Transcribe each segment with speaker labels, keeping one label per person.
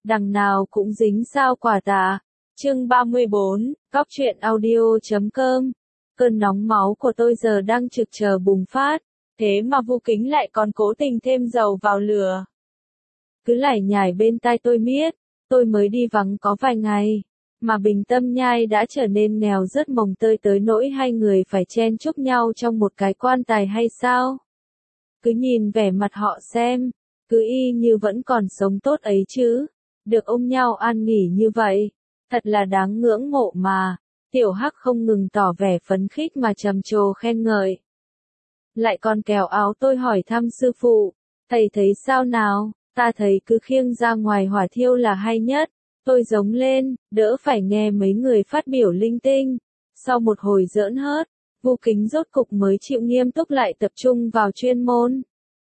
Speaker 1: đằng nào cũng dính sao quả tà. Chương 34, Góc truyện audio.com. Cơn nóng máu của tôi giờ đang trực chờ bùng phát, thế mà Vu Kính lại còn cố tình thêm dầu vào lửa. Cứ lải nhải bên tai tôi miết, tôi mới đi vắng có vài ngày, mà Bình Tâm Nhai đã trở nên nghèo rớt mồng tơi tới nỗi hai người phải chen chúc nhau trong một cái quan tài hay sao? Cứ nhìn vẻ mặt họ xem, cứ y như vẫn còn sống tốt ấy chứ, được ôm nhau an nghỉ như vậy, thật là đáng ngưỡng mộ mà. Tiểu Hắc không ngừng tỏ vẻ phấn khích mà trầm trồ khen ngợi. Lại còn kéo áo tôi hỏi thăm sư phụ, thầy thấy sao nào, ta thấy cứ khiêng ra ngoài hỏa thiêu là hay nhất. Tôi giống lên, đỡ phải nghe mấy người phát biểu linh tinh. Sau một hồi giỡn hớt, Vu Kính rốt cục mới chịu nghiêm túc lại tập trung vào chuyên môn.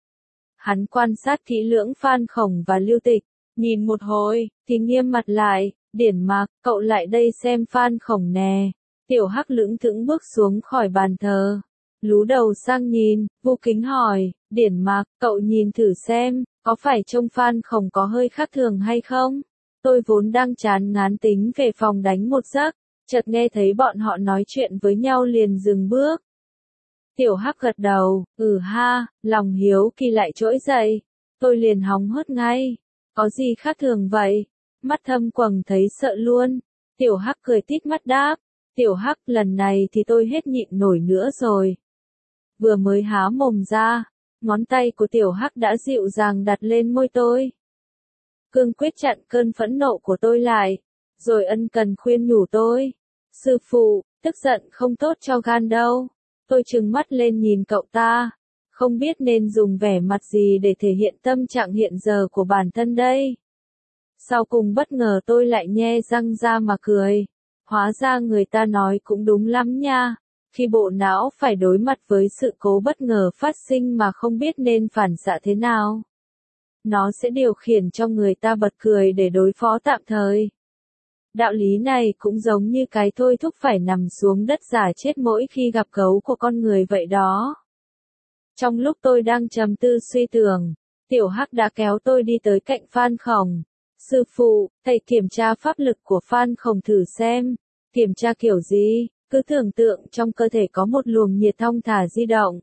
Speaker 1: Hắn quan sát kỹ lưỡng Phan Khổng và Lưu Tịch, nhìn một hồi, thì nghiêm mặt lại. Điển Mạc, cậu lại đây xem Phan Khổng nè. Tiểu Hắc lững thững bước xuống khỏi bàn thờ, lú đầu sang nhìn, Vu Kính hỏi, Điển Mạc, cậu nhìn thử xem, có phải trông Phan Khổng có hơi khác thường hay không? Tôi vốn đang chán ngán tính về phòng đánh một giấc, chợt nghe thấy bọn họ nói chuyện với nhau liền dừng bước. Tiểu Hắc gật đầu, ha, lòng hiếu kỳ lại trỗi dậy. Tôi liền hóng hớt ngay, có gì khác thường vậy? Mắt thâm quầng thấy sợ luôn. Tiểu Hắc cười tít mắt đáp, Tiểu Hắc lần này thì tôi hết nhịn nổi nữa rồi. Vừa mới há mồm ra, ngón tay của Tiểu Hắc đã dịu dàng đặt lên môi tôi. Cương quyết chặn cơn phẫn nộ của tôi lại, rồi ân cần khuyên nhủ tôi. Sư phụ, tức giận không tốt cho gan đâu. Tôi trừng mắt lên nhìn cậu ta, không biết nên dùng vẻ mặt gì để thể hiện tâm trạng hiện giờ của bản thân đây. Sau cùng bất ngờ tôi lại nhe răng ra mà cười. Hóa ra người ta nói cũng đúng lắm nha. Khi bộ não phải đối mặt với sự cố bất ngờ phát sinh mà không biết nên phản xạ thế nào, nó sẽ điều khiển cho người ta bật cười để đối phó tạm thời. Đạo lý này cũng giống như cái thôi thúc phải nằm xuống đất giả chết mỗi khi gặp gấu của con người vậy đó. Trong lúc tôi đang trầm tư suy tưởng, Tiểu Hắc đã kéo tôi đi tới cạnh Phan Khổng. Sư phụ, thầy kiểm tra pháp lực của Phan Khổng thử xem. Kiểm tra kiểu gì? Cứ tưởng tượng trong cơ thể có một luồng nhiệt thong thả di động.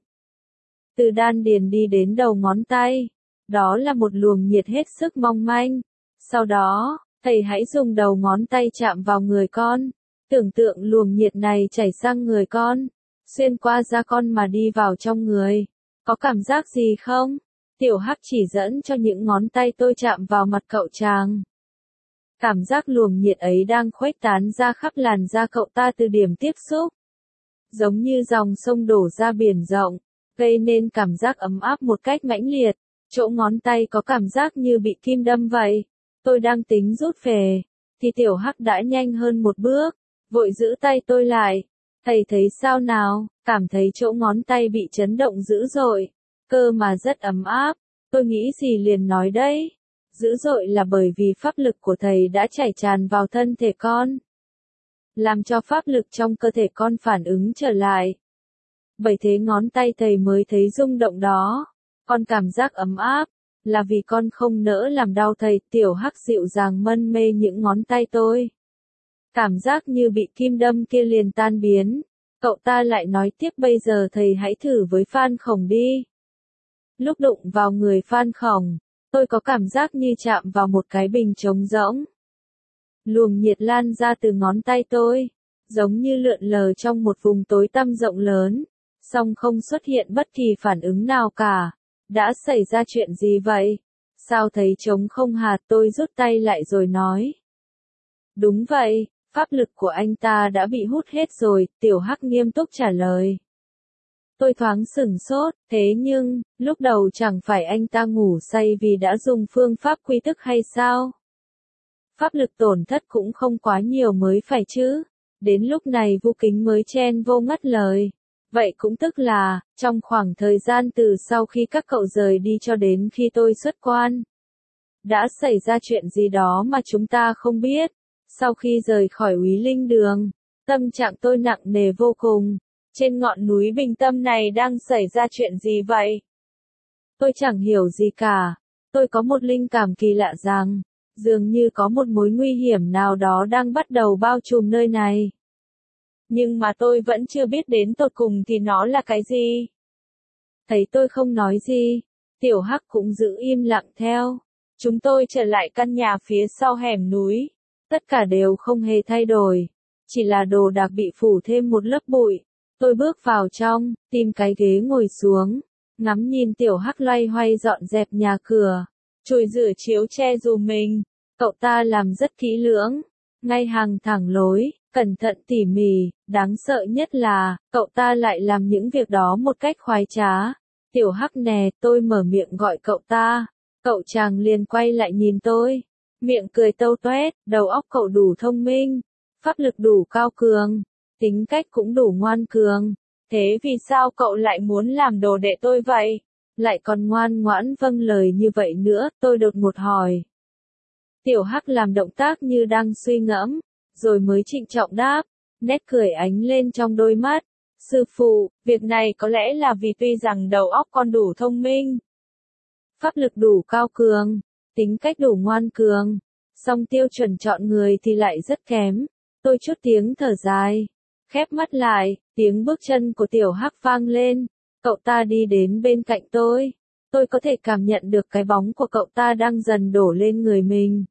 Speaker 1: Từ đan điền đi đến đầu ngón tay. Đó là một luồng nhiệt hết sức mong manh. Sau đó, thầy hãy dùng đầu ngón tay chạm vào người con. Tưởng tượng luồng nhiệt này chảy sang người con, xuyên qua da con mà đi vào trong người. Có cảm giác gì không? Tiểu Hắc chỉ dẫn cho những ngón tay tôi chạm vào mặt cậu chàng. Cảm giác luồng nhiệt ấy đang khuếch tán ra khắp làn da cậu ta từ điểm tiếp xúc. Giống như dòng sông đổ ra biển rộng, gây nên cảm giác ấm áp một cách mãnh liệt. Chỗ ngón tay có cảm giác như bị kim đâm vậy. Tôi đang tính rút về, thì Tiểu Hắc đã nhanh hơn một bước, vội giữ tay tôi lại. Thầy thấy sao nào? Cảm thấy chỗ ngón tay bị chấn động dữ dội. Cơ mà rất ấm áp, tôi nghĩ gì liền nói đấy. Dữ dội là bởi vì pháp lực của thầy đã chảy tràn vào thân thể con, làm cho pháp lực trong cơ thể con phản ứng trở lại. Bởi thế ngón tay thầy mới thấy rung động đó. Con cảm giác ấm áp, là vì con không nỡ làm đau thầy. Tiểu Hắc dịu dàng mân mê những ngón tay tôi. Cảm giác như bị kim đâm kia liền tan biến. Cậu ta lại nói tiếp, bây giờ thầy hãy thử với Phan Khổng đi. Lúc đụng vào người Phan Khổng, tôi có cảm giác như chạm vào một cái bình trống rỗng. Luồng nhiệt lan ra từ ngón tay tôi, giống như lượn lờ trong một vùng tối tăm rộng lớn, song không xuất hiện bất kỳ phản ứng nào cả. Đã xảy ra chuyện gì vậy? Sao thấy trống không hạt? Tôi rút tay lại rồi nói. Đúng vậy, pháp lực của anh ta đã bị hút hết rồi, Tiểu Hắc nghiêm túc trả lời. Tôi thoáng sửng sốt, thế nhưng, lúc đầu chẳng phải anh ta ngủ say vì đã dùng phương pháp quy tức hay sao? Pháp lực tổn thất cũng không quá nhiều mới phải chứ. Đến lúc này Vu Kính mới chen vô ngắt lời. Vậy cũng tức là, trong khoảng thời gian từ sau khi các cậu rời đi cho đến khi tôi xuất quan, đã xảy ra chuyện gì đó mà chúng ta không biết. Sau khi rời khỏi Úy Linh Đường, tâm trạng tôi nặng nề vô cùng. Trên ngọn núi Bình Tâm này đang xảy ra chuyện gì vậy? Tôi chẳng hiểu gì cả. Tôi có một linh cảm kỳ lạ rằng, Dường như có một mối nguy hiểm nào đó đang bắt đầu bao trùm nơi này. Nhưng mà tôi vẫn chưa biết đến tột cùng thì nó là cái gì. Thấy tôi không nói gì, Tiểu Hắc cũng giữ im lặng theo. Chúng tôi trở lại căn nhà phía sau hẻm núi. Tất cả đều không hề thay đổi. Chỉ là đồ đạc bị phủ thêm một lớp bụi. Tôi bước vào trong, tìm cái ghế ngồi xuống. Ngắm nhìn Tiểu Hắc loay hoay dọn dẹp nhà cửa. Chùi rửa chiếu che dù mình. Cậu ta làm rất kỹ lưỡng. Ngay hàng thẳng lối, cẩn thận tỉ mỉ. Đáng sợ nhất là, cậu ta lại làm những việc đó một cách khoái trá. Tiểu Hắc nè, tôi mở miệng gọi cậu ta. Cậu chàng liền quay lại nhìn tôi. Miệng cười tâu toét, đầu óc cậu đủ thông minh. Pháp lực đủ cao cường. Tính cách cũng đủ ngoan cường. Thế vì sao cậu lại muốn làm đồ đệ tôi vậy? Lại còn ngoan ngoãn vâng lời như vậy nữa, tôi đột ngột hỏi. Tiểu Hắc làm động tác như đang suy ngẫm, rồi mới trịnh trọng đáp, nét cười ánh lên trong đôi mắt. Sư phụ, việc này có lẽ là vì tuy rằng đầu óc con đủ thông minh, pháp lực đủ cao cường, tính cách đủ ngoan cường, song tiêu chuẩn chọn người thì lại rất kém. Tôi chút tiếng thở dài, khép mắt lại, tiếng bước chân của Tiểu Hắc vang lên. Cậu ta đi đến bên cạnh tôi. Tôi có thể cảm nhận được cái bóng của cậu ta đang dần đổ lên người mình.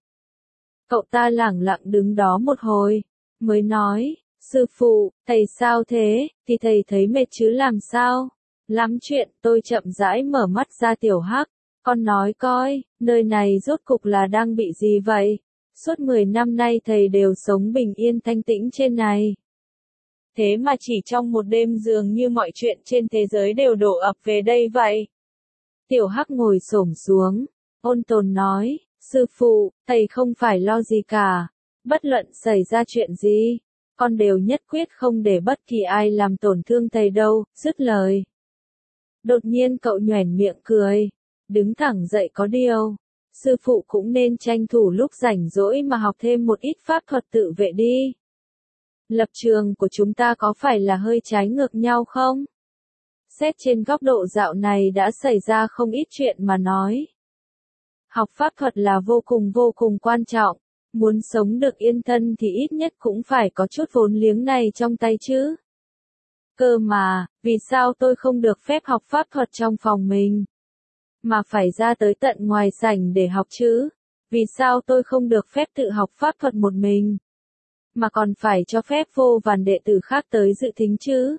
Speaker 1: Cậu ta lẳng lặng đứng đó một hồi, mới nói, sư phụ, thầy sao thế, thì thầy thấy mệt chứ làm sao? Lắm chuyện, tôi chậm rãi mở mắt ra. Tiểu Hắc, con nói coi, nơi này rốt cục là đang bị gì vậy? Suốt 10 năm nay thầy đều sống bình yên thanh tĩnh trên này. Thế mà chỉ trong một đêm dường như mọi chuyện trên thế giới đều đổ ập về đây vậy. Tiểu Hắc ngồi xổm xuống, ôn tồn nói, sư phụ, thầy không phải lo gì cả. Bất luận xảy ra chuyện gì, con đều nhất quyết không để bất kỳ ai làm tổn thương thầy đâu. Dứt lời. Đột nhiên cậu nhoẻn miệng cười, đứng thẳng dậy. Có điều, sư phụ cũng nên tranh thủ lúc rảnh rỗi mà học thêm một ít pháp thuật tự vệ đi. Lập trường của chúng ta có phải là hơi trái ngược nhau không? Xét trên góc độ dạo này đã xảy ra không ít chuyện mà nói. Học pháp thuật là vô cùng quan trọng. Muốn sống được yên thân thì ít nhất cũng phải có chút vốn liếng này trong tay chứ. Cơ mà, vì sao tôi không được phép học pháp thuật trong phòng mình? Mà phải ra tới tận ngoài sảnh để học chứ? Vì sao tôi không được phép tự học pháp thuật một mình? Mà còn phải cho phép vô vàn đệ tử khác tới dự thính chứ?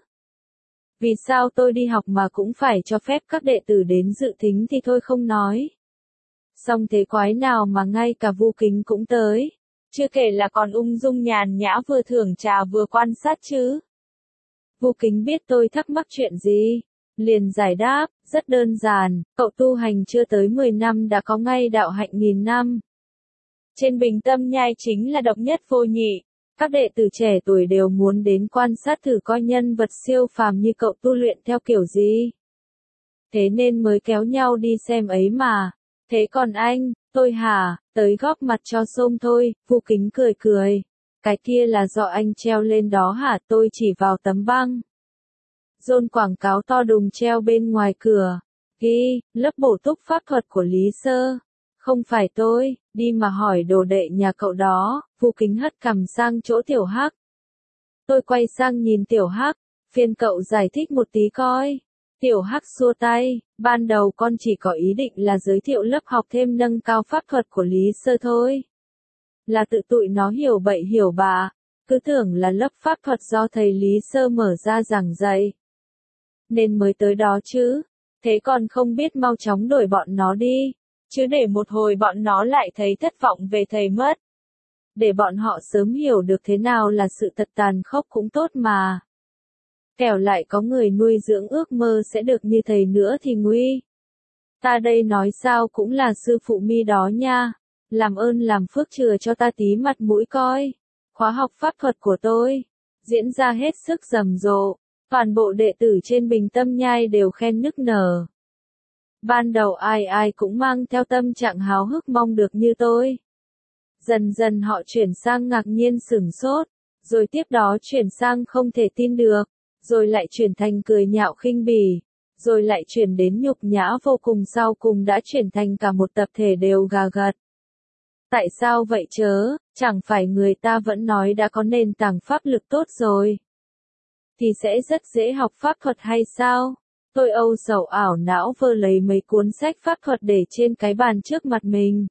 Speaker 1: Vì sao tôi đi học mà cũng phải cho phép các đệ tử đến dự thính thì thôi không nói. Song thế quái nào mà ngay cả Vu Kính cũng tới. Chưa kể là còn ung dung nhàn nhã vừa thưởng trà vừa quan sát chứ. Vu Kính biết tôi thắc mắc chuyện gì. Liền giải đáp, rất đơn giản, cậu tu hành chưa tới 10 năm đã có ngay đạo hạnh 1000 năm. Trên Bình Tâm Nhai chính là độc nhất vô nhị. Các đệ tử trẻ tuổi đều muốn đến quan sát thử coi nhân vật siêu phàm như cậu tu luyện theo kiểu gì. Thế nên mới kéo nhau đi xem ấy mà. Thế còn anh, tôi hả, tới góp mặt cho xôm thôi. Vu Kính cười cười. Cái kia là do anh treo lên đó hả? Tôi chỉ vào tấm băng dôn quảng cáo to đùng treo bên ngoài cửa. Ghi, lớp bổ túc pháp thuật của Lý Sơ. Không phải tôi, đi mà hỏi đồ đệ nhà cậu đó. Vu Kính hất cằm sang chỗ Tiểu Hắc. Tôi quay sang nhìn Tiểu Hắc, phiền cậu giải thích một tí coi. Tiểu Hắc xua tay, ban đầu con chỉ có ý định là giới thiệu lớp học thêm nâng cao pháp thuật của Lý Sơ thôi. Là tự tụi nó hiểu bậy hiểu bạ, cứ tưởng là lớp pháp thuật do thầy Lý Sơ mở ra giảng dạy. Nên mới tới đó chứ, thế còn không biết mau chóng đuổi bọn nó đi, chứ để một hồi bọn nó lại thấy thất vọng về thầy mất. Để bọn họ sớm hiểu được thế nào là sự thật tàn khốc cũng tốt mà. Kẻo lại có người nuôi dưỡng ước mơ sẽ được như thầy nữa thì nguy. Ta đây nói sao cũng là sư phụ mi đó nha. Làm ơn làm phước chừa cho ta tí mặt mũi coi. Khóa học pháp thuật của tôi diễn ra hết sức rầm rộ. Toàn bộ đệ tử trên Bình Tâm Nhai đều khen nức nở. Ban đầu ai ai cũng mang theo tâm trạng háo hức mong được như tôi. Dần dần họ chuyển sang ngạc nhiên sửng sốt, rồi tiếp đó chuyển sang không thể tin được, rồi lại chuyển thành cười nhạo khinh bỉ, rồi lại chuyển đến nhục nhã vô cùng, sau cùng đã chuyển thành cả một tập thể đều gà gật. Tại sao vậy chớ, chẳng phải người ta vẫn nói đã có nền tảng pháp lực tốt rồi, thì sẽ rất dễ học pháp thuật hay sao? Tôi âu sầu ảo não vơ lấy mấy cuốn sách pháp thuật để trên cái bàn trước mặt mình.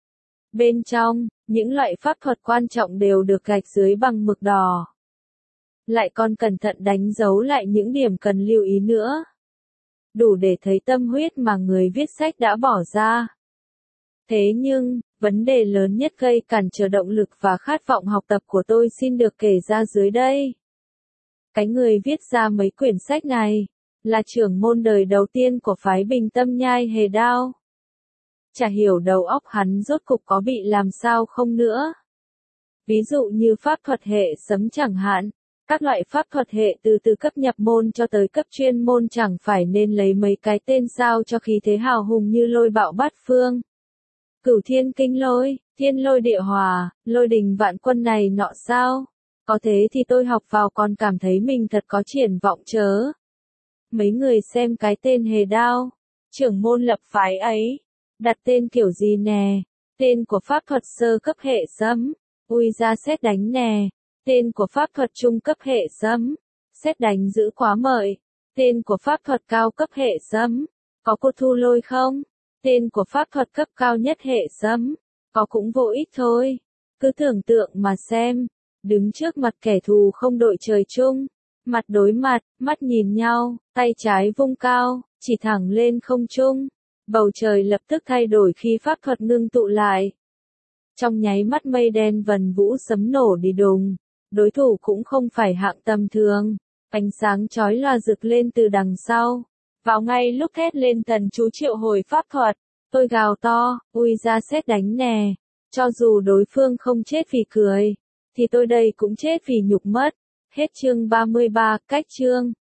Speaker 1: Bên trong, những loại pháp thuật quan trọng đều được gạch dưới bằng mực đỏ. Lại còn cẩn thận đánh dấu lại những điểm cần lưu ý nữa. Đủ để thấy tâm huyết mà người viết sách đã bỏ ra. Thế nhưng, vấn đề lớn nhất gây cản trở động lực và khát vọng học tập của tôi xin được kể ra dưới đây. Cái người viết ra mấy quyển sách này, là trưởng môn đời đầu tiên của phái Bình Tâm Nhai Hề Đao. Chả hiểu đầu óc hắn rốt cục có bị làm sao không nữa. Ví dụ như pháp thuật hệ sấm chẳng hạn, các loại pháp thuật hệ từ cấp nhập môn cho tới cấp chuyên môn chẳng phải nên lấy mấy cái tên sao cho khí thế hào hùng như lôi bạo bát phương. Cửu thiên kinh lôi, thiên lôi địa hòa, lôi đình vạn quân này nọ sao? Có thế thì tôi học vào còn cảm thấy mình thật có triển vọng chớ. Mấy người xem cái tên Hề Đao, trưởng môn lập phái ấy, đặt tên kiểu gì nè? Tên của pháp thuật sơ cấp hệ sấm, ui ra sét đánh nè. Tên của pháp thuật trung cấp hệ sấm, sét đánh dữ quá mời. Tên của pháp thuật cao cấp hệ sấm, có cô thu lôi không? Tên của pháp thuật cấp cao nhất hệ sấm, có cũng vô ích thôi. Cứ tưởng tượng mà xem, đứng trước mặt kẻ thù không đội trời chung, mặt đối mặt, mắt nhìn nhau, tay trái vung cao, chỉ thẳng lên không trung. Bầu trời lập tức thay đổi khi pháp thuật ngưng tụ lại. Trong nháy mắt mây đen vần vũ sấm nổ đi đùng, đối thủ cũng không phải hạng tầm thường. Ánh sáng chói lòa rực lên từ đằng sau. Vào ngay lúc thét lên thần chú triệu hồi pháp thuật, tôi gào to, ui ra sét đánh nè. Cho dù đối phương không chết vì cười, thì tôi đây cũng chết vì nhục mất. Hết chương 33, cách chương.